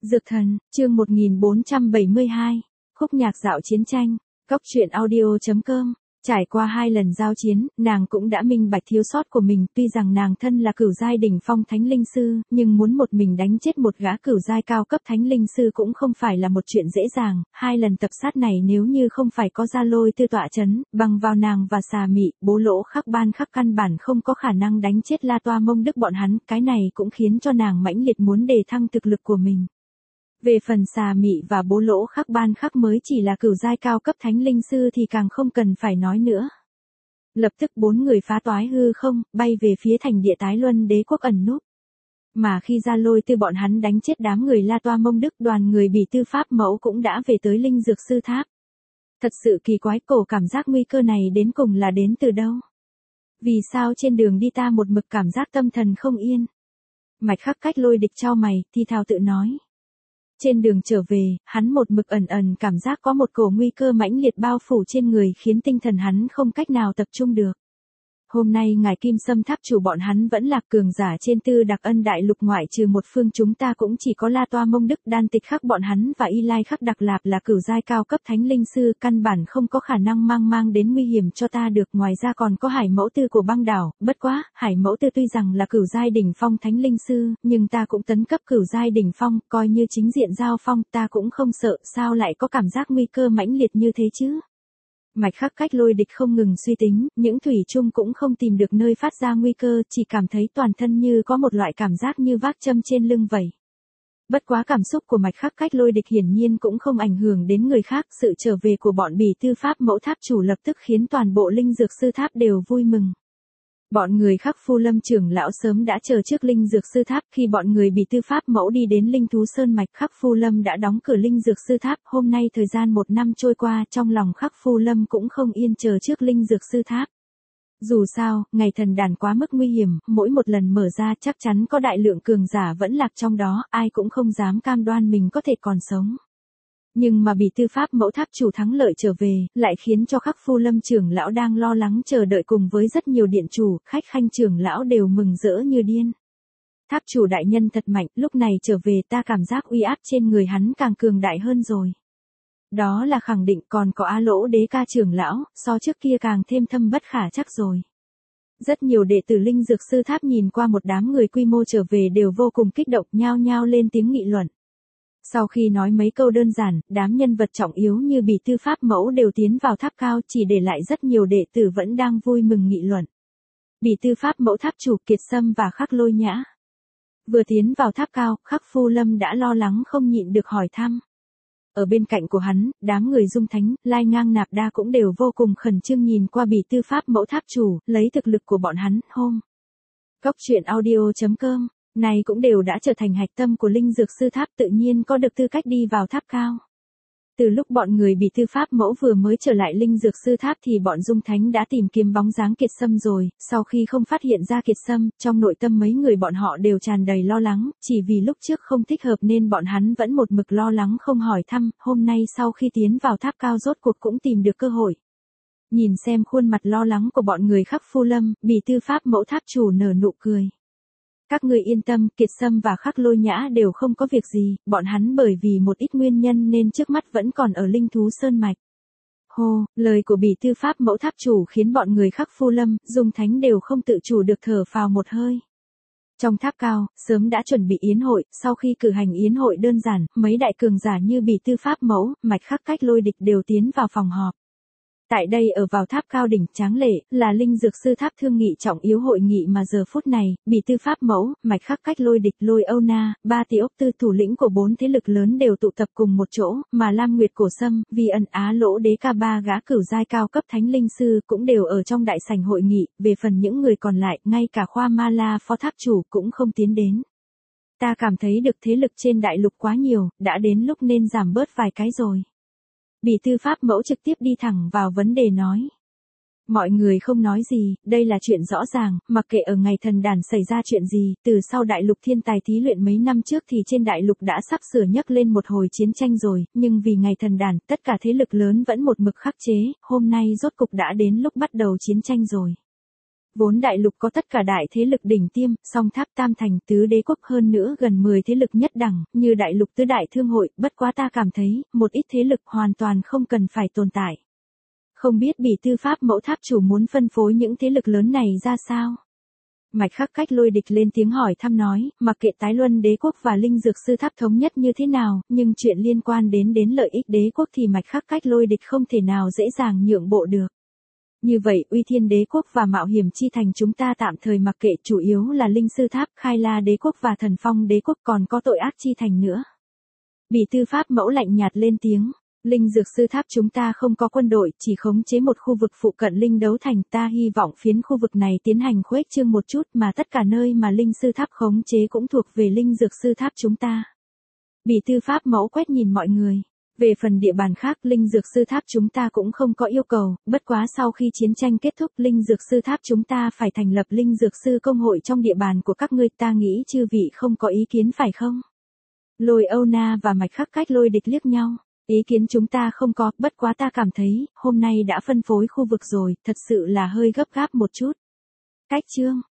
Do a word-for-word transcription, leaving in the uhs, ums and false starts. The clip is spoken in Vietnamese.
Dược thần, chương một nghìn bốn trăm bảy mươi hai, khúc nhạc dạo chiến tranh, cóc truyện audio chấm com. Trải qua hai lần giao chiến, nàng cũng đã minh bạch thiếu sót của mình, tuy rằng nàng thân là cửu giai đỉnh phong thánh linh sư, nhưng muốn một mình đánh chết một gã cửu giai cao cấp thánh linh sư cũng không phải là một chuyện dễ dàng. Hai lần tập sát này nếu như không phải có Gia Lôi Tư tọa chấn, bằng vào nàng và Xà Mị, Bố Lỗ Khắc Ban Khắc căn bản không có khả năng đánh chết La Toa Mông Đức bọn hắn, cái này cũng khiến cho nàng mãnh liệt muốn đề thăng thực lực của mình. Về phần Xà Mị và Bố Lỗ Khắc Ban Khắc mới chỉ là cửu giai cao cấp thánh linh sư thì càng không cần phải nói nữa. Lập tức bốn người phá toái hư không, bay về phía thành địa Tái Luân Đế quốc ẩn núp. Mà khi Gia Lôi Tư bọn hắn đánh chết đám người La Toa Mông Đức, đoàn người Bỉ Tư Pháp Mẫu cũng đã về tới Linh Dược Sư Tháp. Thật sự kỳ quái, cổ cảm giác nguy cơ này đến cùng là đến từ đâu? Vì sao trên đường đi ta một mực cảm giác tâm thần không yên? Mạch Khắc Cách Lôi Địch chau mày, thi thào tự nói. Trên đường trở về, hắn một mực ẩn ẩn cảm giác có một cổ nguy cơ mãnh liệt bao phủ trên người khiến tinh thần hắn không cách nào tập trung được. Hôm nay ngài Kim Sâm Tháp chủ bọn hắn vẫn là cường giả trên Tư Đặc Ân đại lục, ngoại trừ một phương chúng ta cũng chỉ có La Toa Mông Đức, Đan Tịch Khắc bọn hắn và Y Lai Khắc Đặc Lạp là cửu giai cao cấp thánh linh sư, căn bản không có khả năng mang mang đến nguy hiểm cho ta được. Ngoài ra còn có Hải Mẫu Tư của băng đảo, bất quá, Hải Mẫu Tư tuy rằng là cửu giai đỉnh phong thánh linh sư, nhưng ta cũng tấn cấp cửu giai đỉnh phong, coi như chính diện giao phong ta cũng không sợ, sao lại có cảm giác nguy cơ mãnh liệt như thế chứ? Mạch Khắc Cách Lôi Địch không ngừng suy tính, những thủy chung cũng không tìm được nơi phát ra nguy cơ, chỉ cảm thấy toàn thân như có một loại cảm giác như vác châm trên lưng vậy. Bất quá cảm xúc của Mạch Khắc Cách Lôi Địch hiển nhiên cũng không ảnh hưởng đến người khác, sự trở về của bọn Bỉ Tư Pháp Mẫu Tháp chủ lập tức khiến toàn bộ Linh Dược Sư Tháp đều vui mừng. Bọn người Khắc Phu Lâm trưởng lão sớm đã chờ trước Linh Dược Sư Tháp, khi bọn người Bỉ Tư Pháp Mẫu đi đến Linh Thú Sơn Mạch, Khắc Phu Lâm đã đóng cửa Linh Dược Sư Tháp. Hôm nay thời gian một năm trôi qua, trong lòng Khắc Phu Lâm cũng không yên chờ trước Linh Dược Sư Tháp. Dù sao, ngày thần đàn quá mức nguy hiểm, mỗi một lần mở ra chắc chắn có đại lượng cường giả vẫn lạc trong đó, ai cũng không dám cam đoan mình có thể còn sống. Nhưng mà Bỉ Tư Pháp Mẫu Tháp chủ thắng lợi trở về, lại khiến cho Khắc Phu Lâm trưởng lão đang lo lắng chờ đợi cùng với rất nhiều điện chủ, khách khanh trưởng lão đều mừng rỡ như điên. Tháp chủ đại nhân thật mạnh, lúc này trở về ta cảm giác uy áp trên người hắn càng cường đại hơn rồi. Đó là khẳng định, còn có Á Lỗ Đế Ca trưởng lão, so trước kia càng thêm thâm bất khả trắc rồi. Rất nhiều đệ tử Linh Dược Sư Tháp nhìn qua một đám người quy mô trở về đều vô cùng kích động, nhao nhao lên tiếng nghị luận. Sau khi nói mấy câu đơn giản, đám nhân vật trọng yếu như Bỉ Tư Pháp Mẫu đều tiến vào tháp cao, chỉ để lại rất nhiều đệ tử vẫn đang vui mừng nghị luận. Bỉ Tư Pháp Mẫu Tháp chủ Kiệt Sâm và Khắc Lôi Nhã vừa tiến vào tháp cao, Khắc Phu Lâm đã lo lắng không nhịn được hỏi thăm. Ở bên cạnh của hắn, đám người Dung Thánh, Lai Ngang Nạp Đa cũng đều vô cùng khẩn trương nhìn qua Bỉ Tư Pháp Mẫu Tháp chủ, lấy thực lực của bọn hắn, hôm. Cóc truyện audio chấm com này cũng đều đã trở thành hạch tâm của Linh Dược Sư Tháp, tự nhiên có được tư cách đi vào tháp cao. Từ lúc bọn người Bỉ Tư Pháp Mẫu vừa mới trở lại Linh Dược Sư Tháp thì bọn Dung Thánh đã tìm kiếm bóng dáng Kiệt Sâm rồi, sau khi không phát hiện ra Kiệt Sâm, trong nội tâm mấy người bọn họ đều tràn đầy lo lắng, chỉ vì lúc trước không thích hợp nên bọn hắn vẫn một mực lo lắng không hỏi thăm, hôm nay sau khi tiến vào tháp cao rốt cuộc cũng tìm được cơ hội. Nhìn xem khuôn mặt lo lắng của bọn người Khắc Phu Lâm, Bỉ Tư Pháp Mẫu Tháp chủ nở nụ cười. Các ngươi yên tâm, Kiệt Sâm và Khắc Lôi Nhã đều không có việc gì, bọn hắn bởi vì một ít nguyên nhân nên trước mắt vẫn còn ở Linh Thú Sơn Mạch. Hô, lời của Bỉ Tư Pháp Mẫu Tháp chủ khiến bọn người Khắc Phu Lâm, Dung Thánh đều không tự chủ được thở phào một hơi. Trong tháp cao, sớm đã chuẩn bị yến hội, sau khi cử hành yến hội đơn giản, mấy đại cường giả như Bỉ Tư Pháp Mẫu, Mạch Khắc Cách Lôi Địch đều tiến vào phòng họp. Tại đây ở vào tháp cao đỉnh tráng lệ, là Linh Dược Sư Tháp thương nghị trọng yếu hội nghị mà giờ phút này, Bỉ Tư Pháp Mẫu, Mạch Khắc Cách Lôi Địch, Lôi Âu Na, ba tỷ ốc tư thủ lĩnh của bốn thế lực lớn đều tụ tập cùng một chỗ, mà Lam Nguyệt Cổ Sâm, Vi Ân Á Lỗ Đế Ca ba gã cửu giai cao cấp thánh linh sư cũng đều ở trong đại sảnh hội nghị, về phần những người còn lại, ngay cả Khoa Ma La Phó Tháp chủ cũng không tiến đến. Ta cảm thấy được thế lực trên đại lục quá nhiều, đã đến lúc nên giảm bớt vài cái rồi. Bỉ Tư Pháp Mẫu trực tiếp đi thẳng vào vấn đề nói. Mọi người không nói gì, đây là chuyện rõ ràng, mặc kệ ở ngày thần đàn xảy ra chuyện gì, từ sau đại lục thiên tài thí luyện mấy năm trước thì trên đại lục đã sắp sửa nhấc lên một hồi chiến tranh rồi, nhưng vì ngày thần đàn, tất cả thế lực lớn vẫn một mực khắc chế, hôm nay rốt cục đã đến lúc bắt đầu chiến tranh rồi. Vốn đại lục có tất cả đại thế lực đỉnh tiêm, song tháp tam thành tứ đế quốc hơn nữa gần mười thế lực nhất đẳng, như đại lục tứ đại thương hội, bất quá ta cảm thấy, một ít thế lực hoàn toàn không cần phải tồn tại. Không biết Bỉ Tư Pháp Mẫu Tháp chủ muốn phân phối những thế lực lớn này ra sao? Mạch Khắc Cách Lôi Địch lên tiếng hỏi thăm nói, mặc kệ Tái Luân đế quốc và Linh Dược Sư Tháp thống nhất như thế nào, nhưng chuyện liên quan đến đến lợi ích đế quốc thì Mạch Khắc Cách Lôi Địch không thể nào dễ dàng nhượng bộ được. Như vậy Uy Thiên đế quốc và Mạo Hiểm Chi Thành chúng ta tạm thời mặc kệ, chủ yếu là Linh Sư Tháp, Khai La đế quốc và Thần Phong đế quốc, còn có Tội Ác Chi Thành nữa. Bỉ Tư Pháp Mẫu lạnh nhạt lên tiếng. Linh Dược Sư Tháp chúng ta không có quân đội, chỉ khống chế một khu vực phụ cận Linh Đấu Thành, ta hy vọng phiến khu vực này tiến hành khuếch trương một chút, mà tất cả nơi mà Linh Sư Tháp khống chế cũng thuộc về Linh Dược Sư Tháp chúng ta. Bỉ Tư Pháp Mẫu quét nhìn mọi người. Về phần địa bàn khác, Linh Dược Sư Tháp chúng ta cũng không có yêu cầu, bất quá sau khi chiến tranh kết thúc, Linh Dược Sư Tháp chúng ta phải thành lập Linh Dược Sư công hội trong địa bàn của các ngươi, ta nghĩ chư vị không có ý kiến phải không? Lôi Âu Na và Mạch Khắc Cách Lôi Địch liếc nhau. Ý kiến chúng ta không có, bất quá ta cảm thấy, hôm nay đã phân phối khu vực rồi, thật sự là hơi gấp gáp một chút. Cách chương